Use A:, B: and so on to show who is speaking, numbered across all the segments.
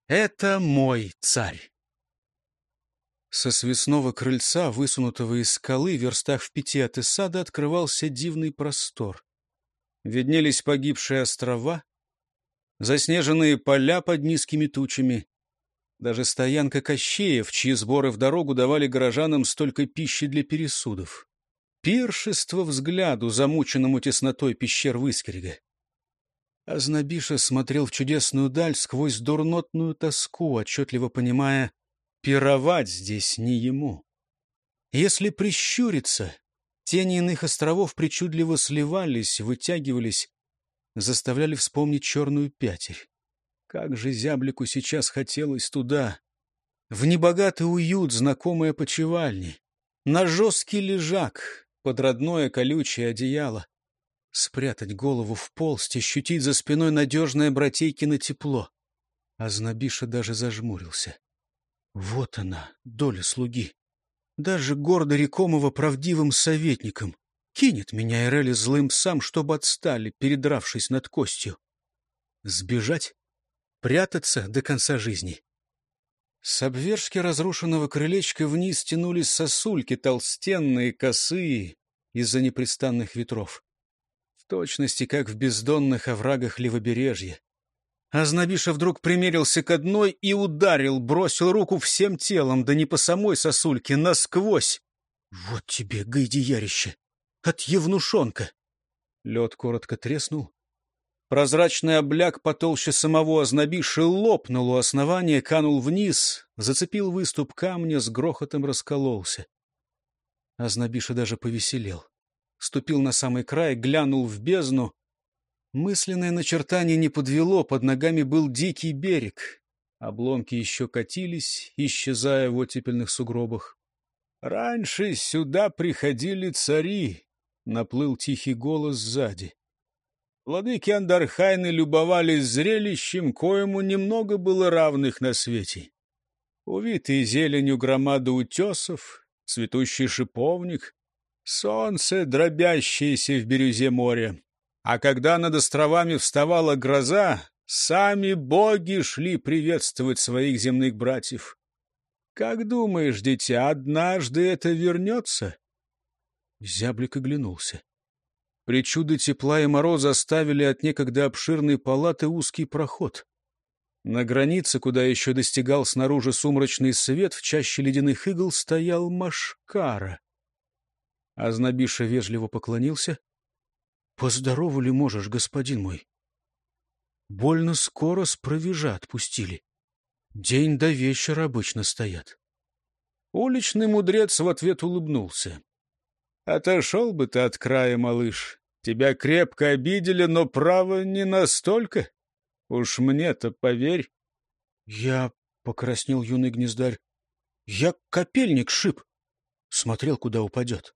A: Это мой царь. Со свесного крыльца, высунутого из скалы, верстах в 5 от Исада, открывался дивный простор. Виднелись погибшие острова, заснеженные поля под низкими тучами. Даже стоянка Кощеев, чьи сборы в дорогу давали горожанам столько пищи для пересудов. Пиршество взгляду, замученному теснотой пещер Выскерега. Азнабиша смотрел в чудесную даль сквозь дурнотную тоску, отчетливо понимая, пировать здесь не ему. Если прищуриться, тени иных островов причудливо сливались, вытягивались, заставляли вспомнить черную пятерь. Как же зяблику сейчас хотелось туда, в небогатый уют знакомой опочивальни, на жесткий лежак, под родное колючее одеяло. Спрятать голову в полсть, ощутить за спиной надежное братейкино тепло. Азнабиша даже зажмурился. Вот она, доля слуги. Даже гордо рекомого правдивым советником. Кинет меня Эрели злым псам, чтобы отстали, передравшись над костью. Сбежать? Прятаться до конца жизни? С обвержки разрушенного крылечка вниз тянулись сосульки, толстенные, косые, из-за непрестанных ветров. В точности, как в бездонных оврагах левобережья. Азнабиша вдруг примерился к одной и ударил, бросил руку всем телом, да не по самой сосульке, насквозь. Вот тебе, гайдиярище! От евнушонка! Лед коротко треснул. Прозрачный обляк потолще самого Азнабиши лопнул у основания, канул вниз, зацепил выступ камня, с грохотом раскололся. Азнабиша даже повеселел. Ступил на самый край, глянул в бездну. Мысленное начертание не подвело, под ногами был дикий берег. Обломки еще катились, исчезая в оттепельных сугробах. «Раньше сюда приходили цари», — наплыл тихий голос сзади. Владыки Андархайны любовались зрелищем, коему немного было равных на свете. Увитые зеленью громады утесов, цветущий шиповник, солнце, дробящееся в бирюзе моря. А когда над островами вставала гроза, сами боги шли приветствовать своих земных братьев. Как думаешь, дитя, однажды это вернется? Зяблик оглянулся. Причуды тепла и мороза оставили от некогда обширной палаты узкий проход. На границе, куда еще достигал снаружи сумрачный свет, в чаще ледяных игл стоял Машкара. Азнабиша вежливо поклонился. — Поздорову ли можешь, господин мой? Больно скоро с провижа отпустили. День до вечера обычно стоят. Уличный мудрец в ответ улыбнулся. — Отошел бы ты от края, малыш. Тебя крепко обидели, но, право, не настолько. Уж мне-то поверь. Я, — покраснел юный гнездарь, — я копельник шиб. Смотрел, куда упадет.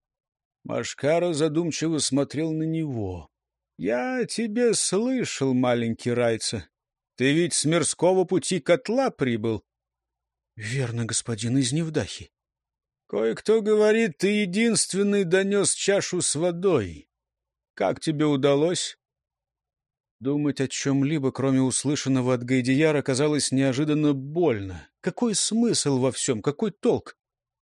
A: Машкара задумчиво смотрел на него. — Я тебе слышал, маленький райца. Ты ведь с мирского пути котла прибыл. — Верно, господин, из Невдахи. — Кое-кто говорит, ты единственный донес чашу с водой. Как тебе удалось? Думать о чем-либо, кроме услышанного от Гайдияра, казалось неожиданно больно. Какой смысл во всем? Какой толк?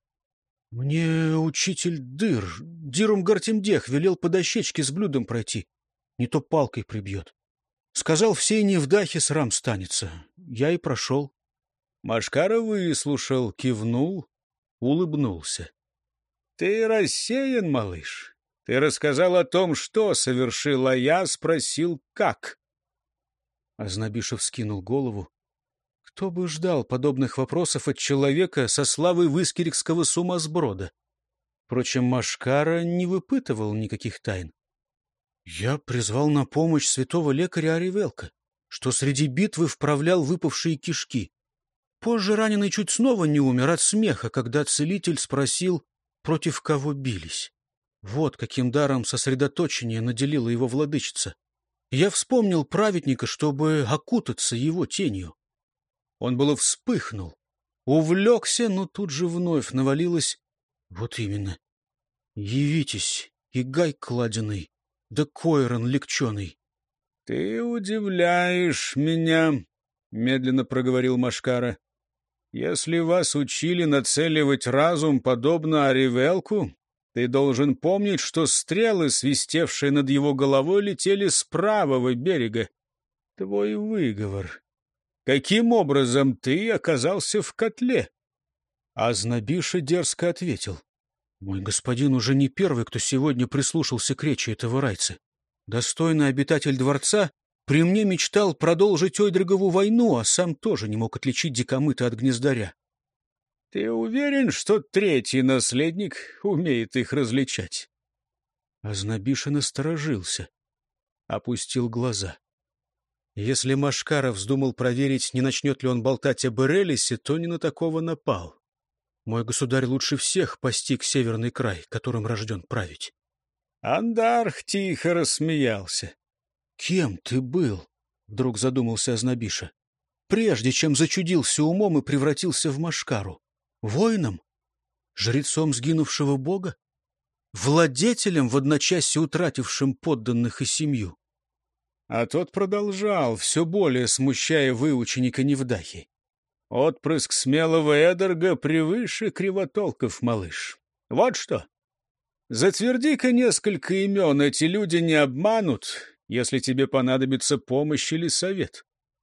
A: Мне учитель Дирум Гартимдех, велел по дощечке с блюдом пройти. Не то палкой прибьет. Сказал, всей Невдахе срам станется. Я и прошел. Машкара выслушал, кивнул, улыбнулся. — Ты рассеян, малыш. Ты рассказал о том, что совершил, а я спросил, как. Азнабишев скинул голову. Кто бы ждал подобных вопросов от человека со славой выскерикского сумасброда? Впрочем, Машкара не выпытывал никаких тайн. Я призвал на помощь святого лекаря Аривелка, что среди битвы вправлял выпавшие кишки. Позже раненый чуть снова не умер от смеха, когда целитель спросил, против кого бились. Вот каким даром сосредоточения наделила его владычица. Я вспомнил праведника, чтобы окутаться его тенью. Он было вспыхнул, увлекся, но тут же вновь навалилось. Вот именно. Явитесь, и гай кладеный, да койрон легченый. — Ты удивляешь меня, — медленно проговорил Машкара. «Если вас учили нацеливать разум подобно Аривелку, ты должен помнить, что стрелы, свистевшие над его головой, летели с правого берега. Твой выговор. Каким образом ты оказался в котле?» Азнабиша дерзко ответил: «Мой господин уже не первый, кто сегодня прислушался к речи этого райца. Достойный обитатель дворца при мне мечтал продолжить Ойдригову войну, а сам тоже не мог отличить дикомыта от гнездаря». «Ты уверен, что третий наследник умеет их различать?» Азнабиша насторожился, опустил глаза. Если Машкара вздумал проверить, не начнет ли он болтать об Эрелисе, то не на такого напал. Мой государь лучше всех постиг северный край, которым рожден править. Андарх тихо рассмеялся. «Кем ты был?» — вдруг задумался Азнабиша. «Прежде чем зачудился умом и превратился в Машкару. Воином? Жрецом сгинувшего бога? Владетелем, в одночасье утратившим подданных и семью?» А тот продолжал, все более смущая выученика Невдахи. «Отпрыск смелого Эдерга превыше кривотолков, малыш. Вот что. Затверди-ка несколько имен, эти люди не обманут, если тебе понадобится помощь или совет».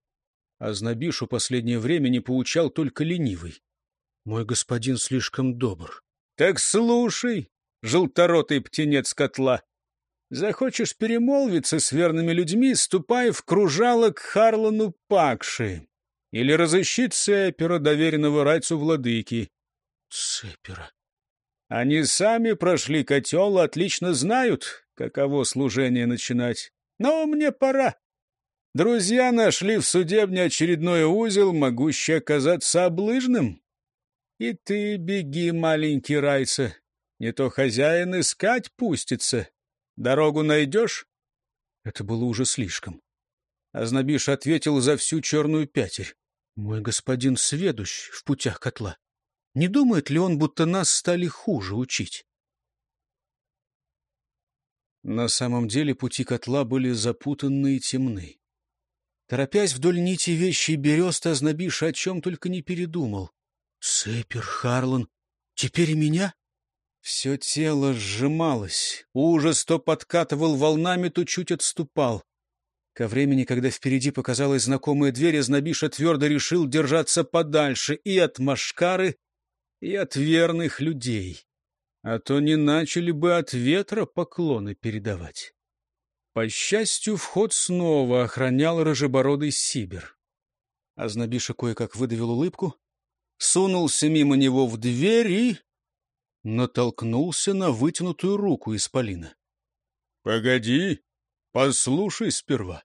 A: Азнабишу последнее время не поучал только ленивый. «Мой господин слишком добр». «Так слушай, желторотый птенец котла. Захочешь перемолвиться с верными людьми, ступай в кружало к Харлану Пакши или разыщи Цепера, доверенного райцу владыки». «Цепера». «Они сами прошли котел, отлично знают, каково служение начинать. Но мне пора. Друзья нашли в судебне очередной узел, могущий оказаться облыжным. И ты беги, маленький райца, не то хозяин искать пустится. Дорогу найдешь?» Это было уже слишком. Азнабиш ответил за всю черную пятерь: «Мой господин сведущ в путях котла. Не думает ли он, будто нас стали хуже учить?» На самом деле пути котла были запутанны и темны. Торопясь вдоль нити вещей берест, Азнабиш о чем только не передумал. «Цепер, Харлан, теперь и меня?» Все тело сжималось, ужас то подкатывал волнами, то чуть отступал. Ко времени, когда впереди показалась знакомая дверь, Азнабиша твердо решил держаться подальше и от Машкары, и от верных людей, а то не начали бы от ветра поклоны передавать. По счастью, вход снова охранял рыжебородый Сибир. Азнабиша кое-как выдавил улыбку, сунулся мимо него в дверь и натолкнулся на вытянутую руку исполина. «Погоди, послушай сперва».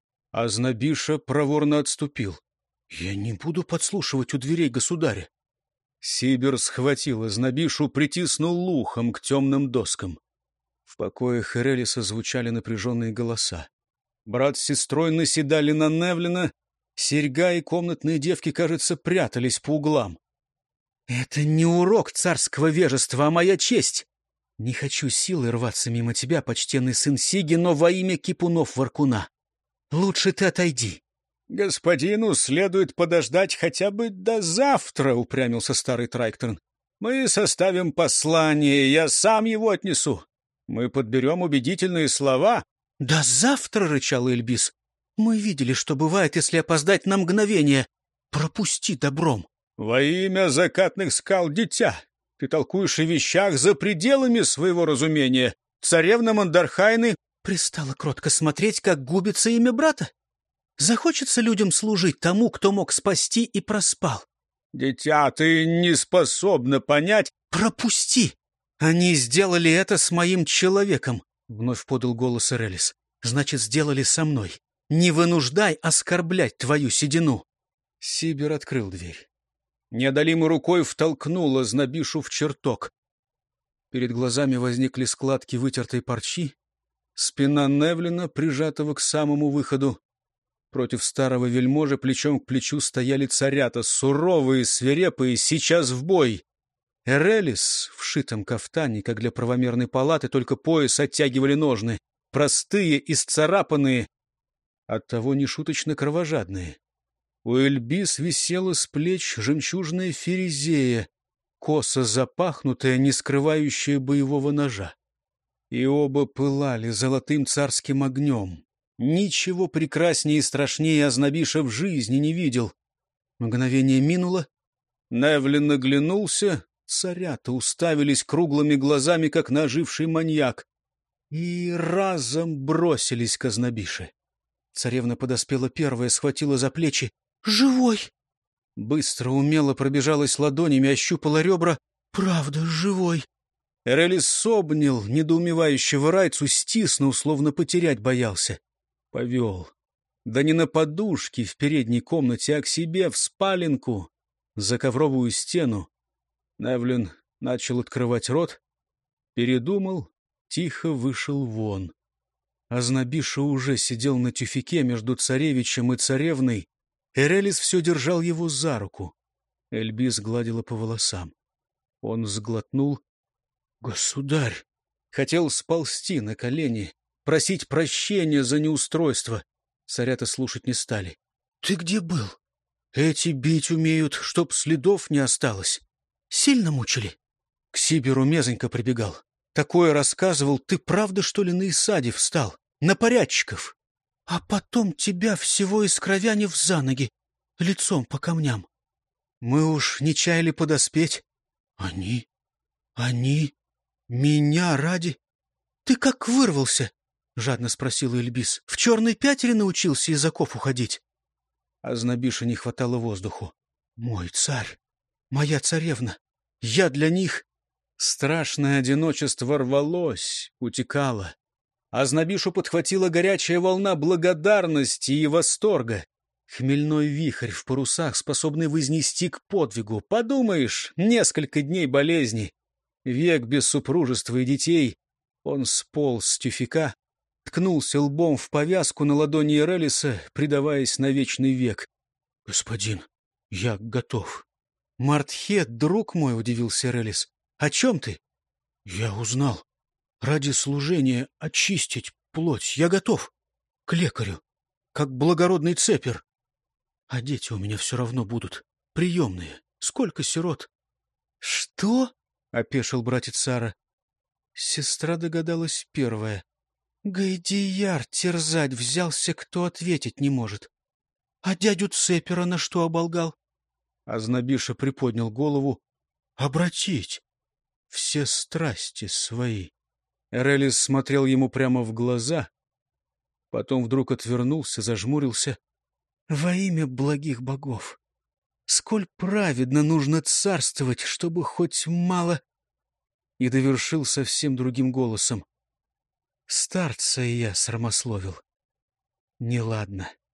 A: Азнабиша проворно отступил. «Я не буду подслушивать у дверей государя». Сибир схватил Азнабишу, притиснул ухом к темным доскам. В покоях Эрелиса звучали напряженные голоса. Брат с сестрой наседали на Невлина, серьга и комнатные девки, кажется, прятались по углам. «Это не урок царского вежества, а моя честь. Не хочу силой рваться мимо тебя, почтенный сын Сиги, но во имя кипунов-воркуна. Лучше ты отойди». «Господину следует подождать хотя бы до завтра», — упрямился старый Трайкторн. «Мы составим послание, я сам его отнесу. Мы подберем убедительные слова». «До завтра», — рычал Эльбис. «Мы видели, что бывает, если опоздать на мгновение. Пропусти добром». «Во имя закатных скал, дитя, ты толкуешь о вещах за пределами своего разумения. Царевна Мандархайны пристала кротко смотреть, как губится имя брата. Захочется людям служить тому, кто мог спасти и проспал». «Дитя, ты не способна понять...» «Пропусти! Они сделали это с моим человеком», — вновь подал голос Эрелис. «Значит, сделали со мной. Не вынуждай оскорблять твою седину». Сибир открыл дверь. Неодолимой рукой втолкнул Азнабишу в чертог. Перед глазами возникли складки вытертой парчи, спина Невлина, прижатого к самому выходу. Против старого вельможи плечом к плечу стояли царята, суровые, свирепые, сейчас в бой. Эрелис в шитом кафтане, как для правомерной палаты, только пояс оттягивали ножны, простые, исцарапанные, оттого нешуточно кровожадные. У Эльбис висела с плеч жемчужная ферезея, косо запахнутая, не скрывающая боевого ножа. И оба пылали золотым царским огнем. Ничего прекраснее и страшнее Азнабиша в жизни не видел. Мгновение минуло. Невлин оглянулся. Царята уставились круглыми глазами, как на оживший маньяк, и разом бросились к Азнабише. Царевна подоспела первая, схватила за плечи. «Живой!» Быстро, умело пробежалась ладонями, ощупала ребра. «Правда, живой!» Эрелис обнял недоумевающего райцу, стиснул, словно потерять боялся. Повел. Да не на подушке в передней комнате, а к себе, в спаленку, за ковровую стену. Невлин начал открывать рот, передумал, тихо вышел вон. Азнабиша уже сидел на тюфяке между царевичем и царевной. Эрелис все держал его за руку. Эльбис гладила по волосам. Он сглотнул. «Государь!» Хотел сползти на колени, просить прощения за неустройство. Царята слушать не стали. «Ты где был? Эти бить умеют, чтоб следов не осталось. Сильно мучили?» К Сибиру Мезонька прибегал. Такое рассказывал. Ты правда, что ли, на Исаде встал? На порядчиков? А потом тебя всего из кровянев за ноги, лицом по камням. Мы уж не чаяли подоспеть. Они? Меня ради? Ты как вырвался? Жадно спросила Эльбис. В черной пятере научился из оков уходить? Азнабише не хватало воздуху. Мой царь, моя царевна, я для них... Страшное одиночество рвалось, утекало. Азнабишу подхватила горячая волна благодарности и восторга. Хмельной вихрь в парусах, способный вознести к подвигу. Подумаешь, несколько дней болезни, век без супружества и детей. Он сполз с тюфяка, ткнулся лбом в повязку на ладони Эрелиса, предаваясь на вечный век. — Господин, я готов. — Мартхет, друг мой, — удивился Эрелис. — О чем ты? — Я узнал. Ради служения очистить плоть я готов. К лекарю, как благородный цепер. А дети у меня все равно будут. Приемные. Сколько сирот? — Что? — опешил братец Сара. Сестра догадалась первая. Гайдияр терзать взялся, кто ответить не может. А дядю цепера на что оболгал? Азнабиша приподнял голову. Обратить все страсти свои. Эрелис смотрел ему прямо в глаза, потом вдруг отвернулся, зажмурился. Во имя благих богов! Сколь праведно нужно царствовать, чтобы хоть мало... И довершил совсем другим голосом. Старца я срамословил. Неладно.